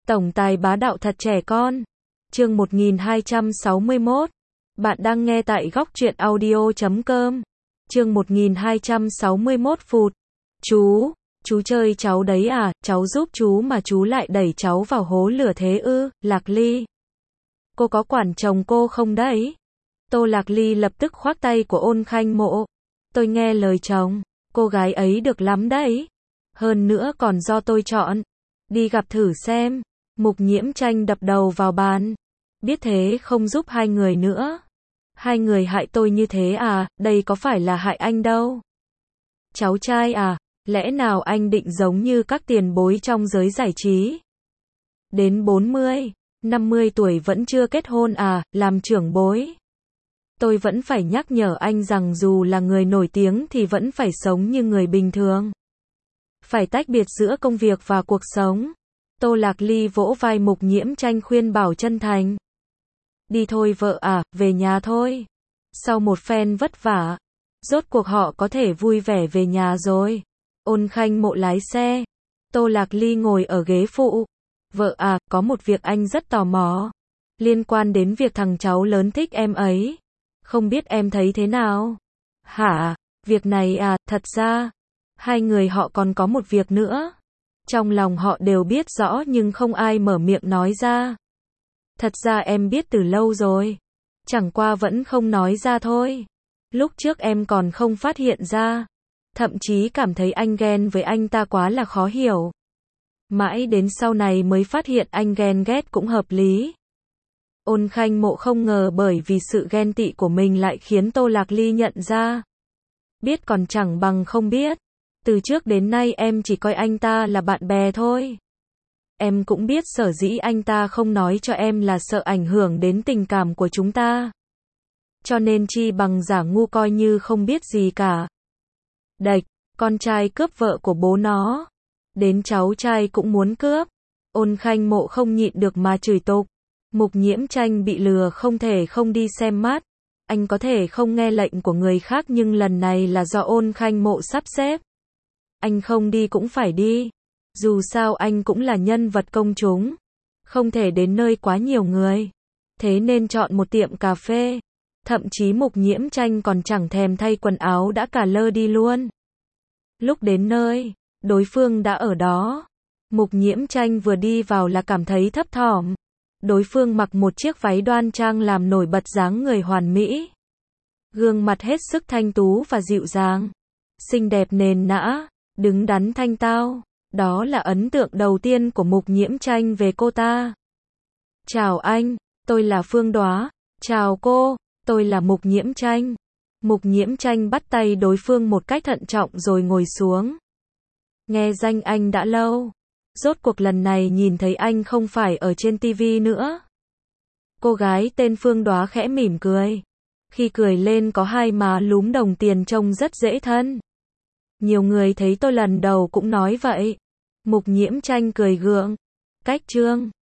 Tổng tài bá đạo thật trẻ con. Chương 1261. Bạn đang nghe tại góc truyện audio.com. Chương 1261 phụt. Chú chơi cháu đấy à, cháu giúp chú mà chú lại đẩy cháu vào hố lửa thế ư, Lạc Ly. Cô có quản chồng cô không đấy? Tô Lạc Ly lập tức khoác tay của Ôn Khanh Mộ. Tôi nghe lời chồng, cô gái ấy được lắm đấy. Hơn nữa còn do tôi chọn. Đi gặp thử xem. Mục Nhiễm Tranh đập đầu vào bàn. Biết thế không giúp hai người nữa. Hai người hại tôi như thế à, đây có phải là hại anh đâu. Cháu trai à, lẽ nào anh định giống như các tiền bối trong giới giải trí? Đến 40, 50 tuổi vẫn chưa kết hôn à, làm trưởng bối. Tôi vẫn phải nhắc nhở anh rằng dù là người nổi tiếng thì vẫn phải sống như người bình thường. Phải tách biệt giữa công việc và cuộc sống. Tô Lạc Ly vỗ vai Mục Nhiễm Tranh khuyên bảo chân thành. Đi thôi vợ à, về nhà thôi. Sau một phen vất vả, rốt cuộc họ có thể vui vẻ về nhà rồi. Ôn Khanh Mộ lái xe. Tô Lạc Ly ngồi ở ghế phụ. Vợ à, có một việc anh rất tò mò. Liên quan đến việc thằng cháu lớn thích em ấy. Không biết em thấy thế nào? Hả? Việc này à, thật ra, hai người họ còn có một việc nữa. Trong lòng họ đều biết rõ nhưng không ai mở miệng nói ra. Thật ra em biết từ lâu rồi. Chẳng qua vẫn không nói ra thôi. Lúc trước em còn không phát hiện ra. Thậm chí cảm thấy anh ghen với anh ta quá là khó hiểu. Mãi đến sau này mới phát hiện anh ghen ghét cũng hợp lý. Ôn Khanh Mộ không ngờ bởi vì sự ghen tị của mình lại khiến Tô Lạc Ly nhận ra. Biết còn chẳng bằng không biết. Từ trước đến nay em chỉ coi anh ta là bạn bè thôi. Em cũng biết sở dĩ anh ta không nói cho em là sợ ảnh hưởng đến tình cảm của chúng ta. Cho nên chi bằng giả ngu coi như không biết gì cả. Đệch, con trai cướp vợ của bố nó. Đến cháu trai cũng muốn cướp. Ôn Khanh Mộ không nhịn được mà chửi tục. Mục Nhiễm Tranh bị lừa không thể không đi xem mắt. Anh có thể không nghe lệnh của người khác nhưng lần này là do Ôn Khanh Mộ sắp xếp. Anh không đi cũng phải đi. Dù sao anh cũng là nhân vật công chúng. Không thể đến nơi quá nhiều người. Thế nên chọn một tiệm cà phê. Thậm chí Mục Nhiễm Tranh còn chẳng thèm thay quần áo đã cả lơ đi luôn. Lúc đến nơi, đối phương đã ở đó. Mục Nhiễm Tranh vừa đi vào là cảm thấy thấp thỏm. Đối phương mặc một chiếc váy đoan trang làm nổi bật dáng người hoàn mỹ. Gương mặt hết sức thanh tú và dịu dàng. Xinh đẹp nền nã, đứng đắn thanh tao. Đó là ấn tượng đầu tiên của Mục Nhiễm Tranh về cô ta. Chào anh, tôi là Phương Đóa. Chào cô, tôi là Mục Nhiễm Tranh. Mục Nhiễm Tranh bắt tay đối phương một cách thận trọng rồi ngồi xuống. Nghe danh anh đã lâu. Rốt cuộc lần này nhìn thấy anh không phải ở trên TV nữa. Cô gái tên Phương Đóa khẽ mỉm cười. Khi cười lên có hai má lúm đồng tiền trông rất dễ thân. Nhiều người thấy tôi lần đầu cũng nói vậy. Mục Nhiễm Tranh cười gượng. Cách trương.